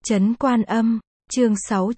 Trấn Quan Âm, chương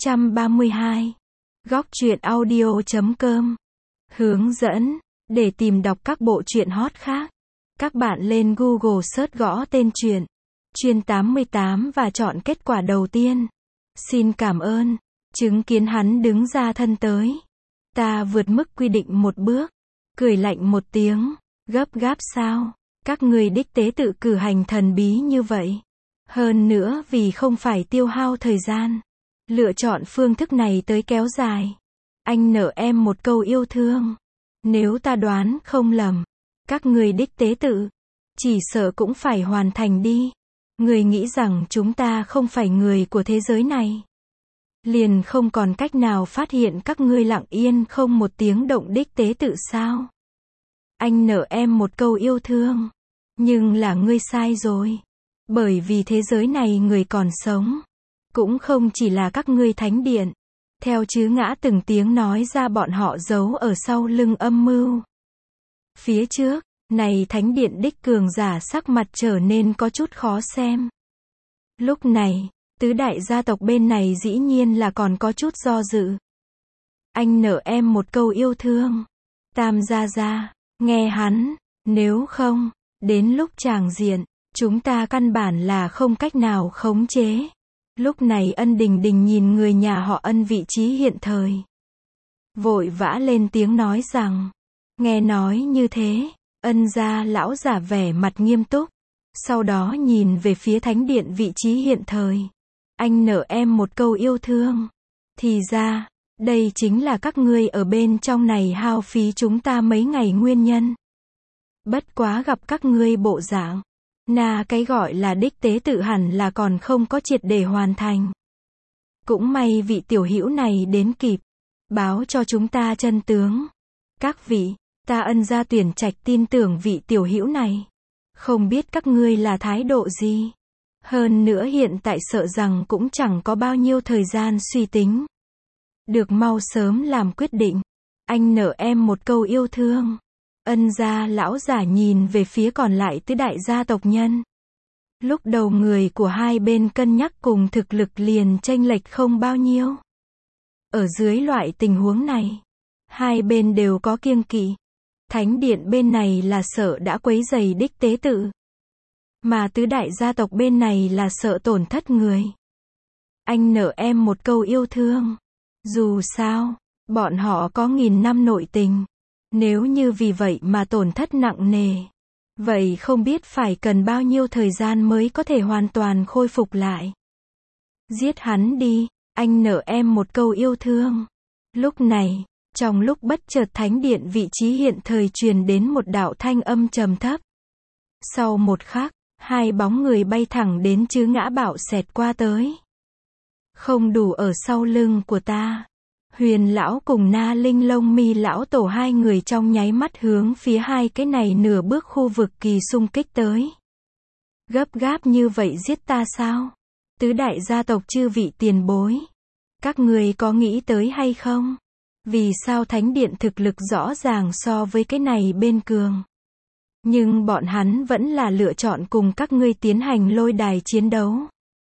632. Góc truyện audio.com. Hướng dẫn, để tìm đọc các bộ truyện hot khác. Các bạn lên Google search gõ tên truyện Chuyên 88 và chọn kết quả đầu tiên. Xin cảm ơn. Chứng kiến hắn đứng ra thân tới. Ta vượt mức quy định một bước. Cười lạnh một tiếng. Gấp gáp sao? Các người đích tế tự cử hành thần bí như vậy. Hơn nữa vì không phải tiêu hao thời gian. Lựa chọn phương thức này tới kéo dài. Anh nợ em một câu yêu thương. Nếu ta đoán không lầm. Các người đích tế tự. Chỉ sợ cũng phải hoàn thành đi. Người nghĩ rằng chúng ta không phải người của thế giới này. Liền không còn cách nào phát hiện các ngươi lặng yên không một tiếng động đích tế tự sao? Anh nợ em một câu yêu thương. Nhưng là ngươi sai rồi. Bởi vì thế giới này người còn sống. Cũng không chỉ là các ngươi thánh điện. Theo chứ ngã từng tiếng nói ra bọn họ giấu ở sau lưng âm mưu. Phía trước, này thánh điện đích cường giả sắc mặt trở nên có chút khó xem. Lúc này, tứ đại gia tộc bên này dĩ nhiên là còn có chút do dự. Anh nợ em một câu yêu thương. Tam gia, nghe hắn, nếu không, đến lúc tràng diện, chúng ta căn bản là không cách nào khống chế. Lúc này Ân Đình Đình nhìn người nhà họ Ân vị trí hiện thời. Vội vã lên tiếng nói rằng, nghe nói như thế, Ân gia lão giả vẻ mặt nghiêm túc. Sau đó nhìn về phía thánh điện vị trí hiện thời. Anh nợ em một câu yêu thương. Thì ra, đây chính là các ngươi ở bên trong này hao phí chúng ta mấy ngày nguyên nhân. Bất quá gặp các ngươi bộ dạng. Cái gọi là đích tế tự hẳn là còn không có triệt để hoàn thành. Cũng may vị tiểu hữu này đến kịp. Báo cho chúng ta chân tướng. Các vị, ta Ân gia tuyển trạch tin tưởng vị tiểu hữu này. Không biết các ngươi là thái độ gì. Hơn nữa hiện tại sợ rằng cũng chẳng có bao nhiêu thời gian suy tính. Được mau sớm làm quyết định. Anh nợ em một câu yêu thương. Ân gia lão giả nhìn về phía còn lại tứ đại gia tộc nhân. Lúc đầu người của hai bên cân nhắc cùng thực lực liền chênh lệch không bao nhiêu. Ở dưới loại tình huống này, hai bên đều có kiêng kỵ. Thánh điện bên này là sợ đã quấy rầy đích tế tự. Mà tứ đại gia tộc bên này là sợ tổn thất người. Anh nợ em một câu yêu thương. Dù sao, bọn họ có 1000 năm nội tình. Nếu như vì vậy mà tổn thất nặng nề. Vậy không biết phải cần bao nhiêu thời gian mới có thể hoàn toàn khôi phục lại. Giết hắn đi, anh nợ em một câu yêu thương. Lúc này, trong lúc bất chợt thánh điện vị trí hiện thời truyền đến một đạo thanh âm trầm thấp. Sau một khắc, hai bóng người bay thẳng đến chứ ngã bạo xẹt qua tới. Không đủ ở sau lưng của ta. Huyền lão cùng Na Linh Lông Mi lão tổ hai người trong nháy mắt hướng phía hai cái này nửa bước khu vực kỳ xung kích tới. Gấp gáp như vậy giết ta sao? Tứ đại gia tộc chư vị tiền bối. Các người có nghĩ tới hay không? Vì sao thánh điện thực lực rõ ràng so với cái này bên cường? Nhưng bọn hắn vẫn là lựa chọn cùng các ngươi tiến hành lôi đài chiến đấu.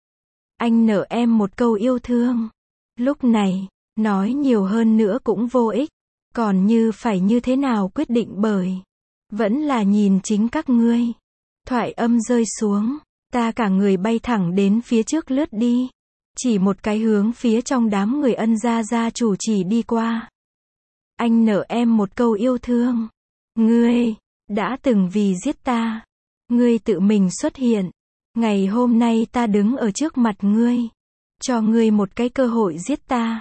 Anh nợ em một câu yêu thương. Lúc này, nói nhiều hơn nữa cũng vô ích. Còn như phải như thế nào quyết định bởi. Vẫn là nhìn chính các ngươi. Thoại âm rơi xuống. Ta cả người bay thẳng đến phía trước lướt đi. Chỉ một cái hướng phía trong đám người Ân gia gia chủ chỉ đi qua. Anh nợ em một câu yêu thương. Ngươi, đã từng vì giết ta. Ngươi tự mình xuất hiện. Ngày hôm nay ta đứng ở trước mặt ngươi. Cho ngươi một cái cơ hội giết ta.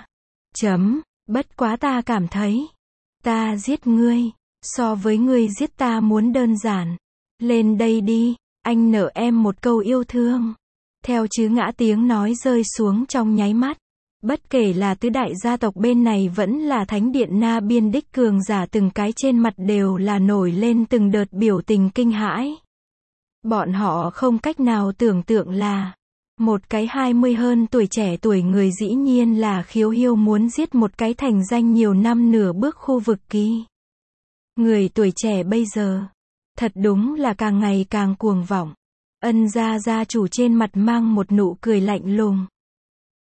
Bất quá ta cảm thấy. Ta giết ngươi. So với ngươi giết ta muốn đơn giản. Lên đây đi. Anh nợ em một câu yêu thương. Theo chứ ngã tiếng nói rơi xuống trong nháy mắt. Bất kể là tứ đại gia tộc bên này vẫn là thánh điện Na biên đích cường giả từng cái trên mặt đều là nổi lên từng đợt biểu tình kinh hãi. Bọn họ không cách nào tưởng tượng là một cái 20 hơn tuổi trẻ tuổi người dĩ nhiên là khiếu hiêu muốn giết một cái thành danh nhiều năm nửa bước khu vực kỳ. Người tuổi trẻ bây giờ, thật đúng là càng ngày càng cuồng vọng. Ân gia gia chủ trên mặt mang một nụ cười lạnh lùng.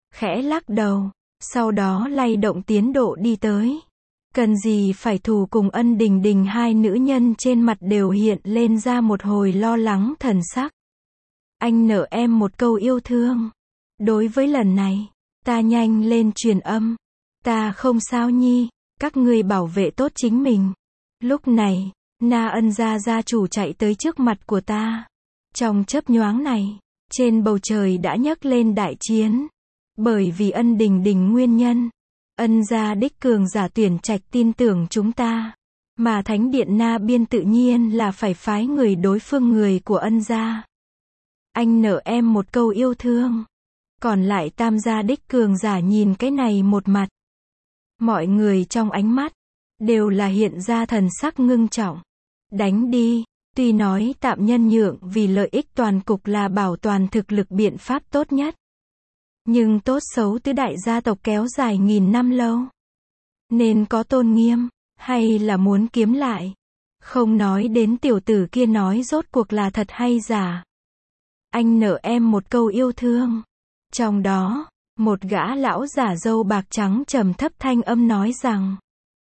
khẽ lắc đầu, sau đó lay động tiến độ đi tới. Cần gì phải thù cùng Ân Đình Đình, hai nữ nhân trên mặt đều hiện lên ra một hồi lo lắng thần sắc. Anh nợ em một câu yêu thương. Đối với lần này, ta nhanh lên truyền âm. Ta không sao nhi, các ngươi bảo vệ tốt chính mình. Lúc này, Na Ân gia chủ chạy tới trước mặt của ta. Trong chớp nhoáng này, trên bầu trời đã nhấc lên đại chiến. Bởi vì Ân Đình Đình nguyên nhân, Ân gia đích cường giả tuyển trạch tin tưởng chúng ta. Mà Thánh điện Na Biên tự nhiên là phải phái người đối phương người của Ân gia. Anh nợ em một câu yêu thương. Còn lại Tam gia đích cường giả nhìn cái này một mặt. Mọi người trong ánh mắt đều là hiện ra thần sắc ngưng trọng. Đánh đi, tuy nói tạm nhân nhượng vì lợi ích toàn cục là bảo toàn thực lực biện pháp tốt nhất. Nhưng tốt xấu tứ đại gia tộc kéo dài nghìn năm lâu. Nên có tôn nghiêm, hay là muốn kiếm lại. Không nói đến tiểu tử kia nói rốt cuộc là thật hay giả. Anh nợ em một câu yêu thương. Trong đó, một gã lão giả râu bạc trắng trầm thấp thanh âm nói rằng.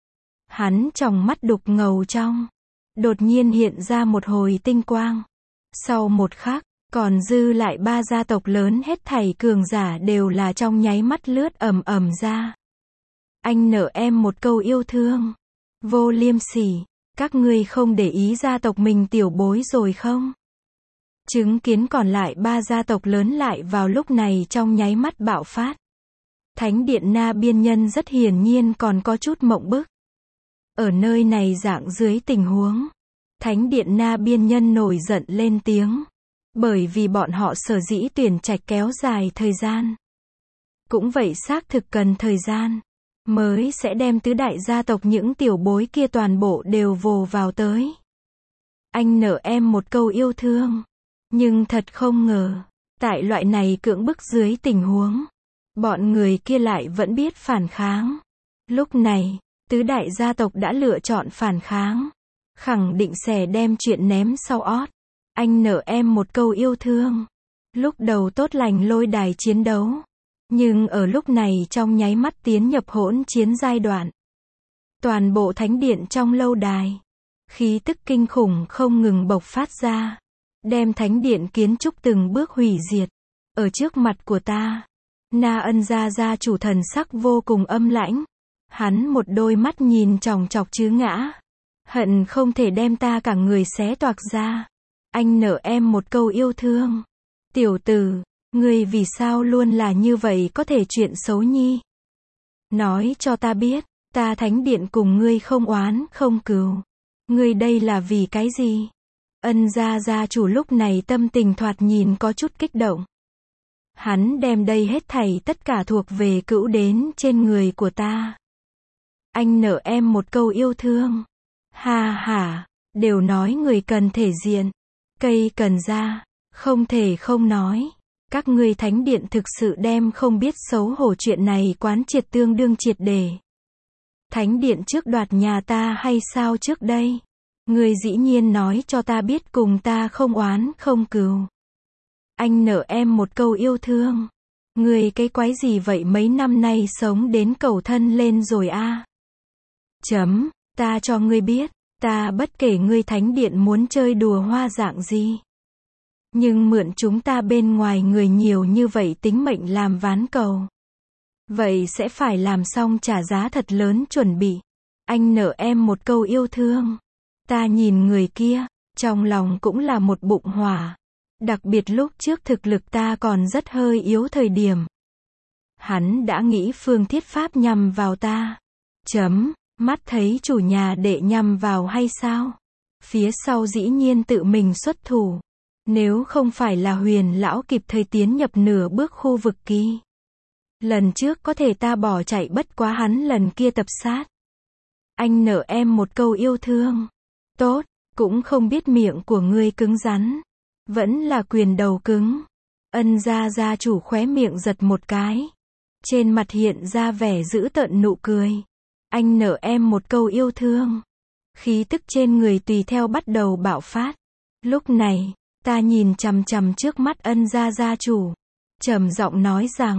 Hắn trong mắt đục ngầu trong. Đột nhiên hiện ra một hồi tinh quang. Sau một khắc, còn dư lại ba gia tộc lớn hết thảy cường giả đều là trong nháy mắt lướt ầm ầm ra. Anh nợ em một câu yêu thương. Vô liêm sỉ, các ngươi không để ý gia tộc mình tiểu bối rồi không? Chứng kiến còn lại ba gia tộc lớn lại vào lúc này trong nháy mắt bạo phát. Thánh điện Na Biên nhân rất hiển nhiên còn có chút mộng bức. Ở nơi này dạng dưới tình huống, Thánh điện Na Biên nhân nổi giận lên tiếng. Bởi vì bọn họ sở dĩ tuyển trạch kéo dài thời gian. Cũng vậy xác thực cần thời gian. Mới sẽ đem tứ đại gia tộc những tiểu bối kia toàn bộ đều vồ vào tới. Anh nợ em một câu yêu thương. Nhưng thật không ngờ, tại loại này cưỡng bức dưới tình huống, bọn người kia lại vẫn biết phản kháng. Lúc này, tứ đại gia tộc đã lựa chọn phản kháng. Khẳng định sẽ đem chuyện ném sau ót. Anh nợ em một câu yêu thương. Lúc đầu tốt lành lôi đài chiến đấu. Nhưng ở lúc này trong nháy mắt tiến nhập hỗn chiến giai đoạn. Toàn bộ thánh điện trong lâu đài. Khí tức kinh khủng không ngừng bộc phát ra. Đem thánh điện kiến trúc từng bước hủy diệt. Ở trước mặt của ta. Na Ân gia chủ thần sắc vô cùng âm lãnh. Hắn một đôi mắt nhìn chòng chọc chứ ngã. Hận không thể đem ta cả người xé toạc ra. Anh nợ em một câu yêu thương. Tiểu tử, ngươi vì sao luôn là như vậy có thể chuyện xấu nhi? Nói cho ta biết, ta thánh điện cùng ngươi không oán không cừu. Ngươi đây là vì cái gì? Ân gia chủ lúc này tâm tình thoạt nhìn có chút kích động. Hắn đem đây hết thảy tất cả thuộc về cữu đến trên người của ta. Anh nợ em một câu yêu thương. Ha ha, đều nói người cần thể diện. Cây cần da, không thể không nói. Các ngươi thánh điện thực sự đem không biết xấu hổ chuyện này quán triệt tương đương triệt để. Thánh điện trước đoạt nhà ta hay sao trước đây? Ngươi dĩ nhiên nói cho ta biết cùng ta không oán không cừu. Anh nợ em một câu yêu thương. Ngươi cái quái gì vậy mấy năm nay sống đến cầu thân lên rồi a? Ta cho ngươi biết. Ta bất kể ngươi thánh điện muốn chơi đùa hoa dạng gì. Nhưng mượn chúng ta bên ngoài người nhiều như vậy tính mệnh làm ván cầu. Vậy sẽ phải làm xong trả giá thật lớn chuẩn bị. Anh nợ em một câu yêu thương. Ta nhìn người kia, trong lòng cũng là một bụng hỏa. Đặc biệt lúc trước thực lực ta còn rất hơi yếu thời điểm. Hắn đã nghĩ phương thiết pháp nhằm vào ta. Mắt thấy chủ nhà đệ nhằm vào hay sao? Phía sau dĩ nhiên tự mình xuất thủ. Nếu không phải là Huyền lão kịp thời tiến nhập nửa bước khu vực kỳ. Lần trước có thể ta bỏ chạy bất quá hắn lần kia tập sát. Anh nợ em một câu yêu thương. Tốt, cũng không biết miệng của ngươi cứng rắn. Vẫn là quyền đầu cứng. Ân gia chủ khóe miệng giật một cái. Trên mặt hiện ra vẻ dữ tợn nụ cười. Anh nợ em một câu yêu thương. Khí tức trên người tùy theo bắt đầu bạo phát. Lúc này, ta nhìn chằm chằm trước mắt Ân gia chủ. Trầm giọng nói rằng,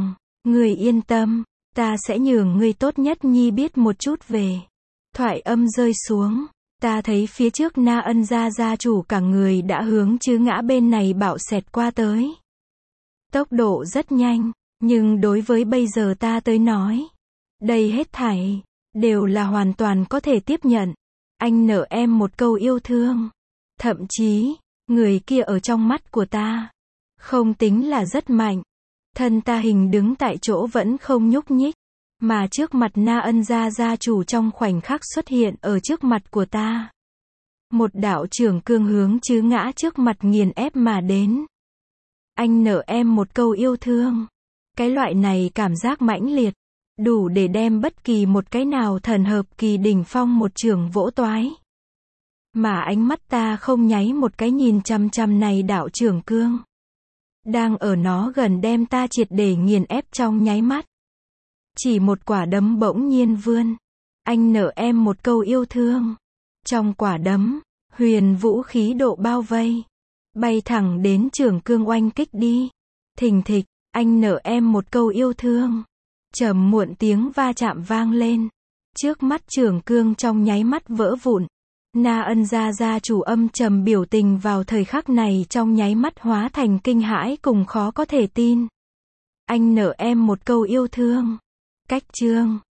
Ngươi yên tâm, ta sẽ nhường ngươi tốt nhất nhi biết một chút về. Thoại âm rơi xuống, ta thấy phía trước Na Ân gia gia chủ cả người đã hướng Trứ Ngã bên này bạo xẹt qua tới. Tốc độ rất nhanh, nhưng đối với bây giờ ta tới nói, đây hết thảy đều là hoàn toàn có thể tiếp nhận. Anh nợ em một câu yêu thương. Thậm chí, người kia ở trong mắt của ta không tính là rất mạnh. Thân ta hình đứng tại chỗ vẫn không nhúc nhích, mà trước mặt Na Ân gia gia chủ trong khoảnh khắc xuất hiện ở trước mặt của ta. Một đạo trưởng cương hướng Trứ Ngã trước mặt nghiền ép mà đến. Anh nợ em một câu yêu thương. Cái loại này cảm giác mãnh liệt, đủ để đem bất kỳ một cái nào thần hợp kỳ đỉnh phong một trường vỗ toái. Mà ánh mắt ta không nháy một cái nhìn chằm chằm này đạo trưởng cương. Đang ở nó gần đem ta triệt để nghiền ép trong nháy mắt. Chỉ một quả đấm bỗng nhiên vươn. Anh nợ em một câu yêu thương. Trong quả đấm, huyền vũ khí độ bao vây. Bay thẳng đến trưởng cương oanh kích đi. Thình thịch, anh nợ em một câu yêu thương. Trầm muộn tiếng va chạm vang lên. Trước mắt trưởng cương trong nháy mắt vỡ vụn. Na Ân gia gia chủ âm trầm biểu tình vào thời khắc này trong nháy mắt hóa thành kinh hãi cùng khó có thể tin. Anh nợ em một câu yêu thương. Cách chương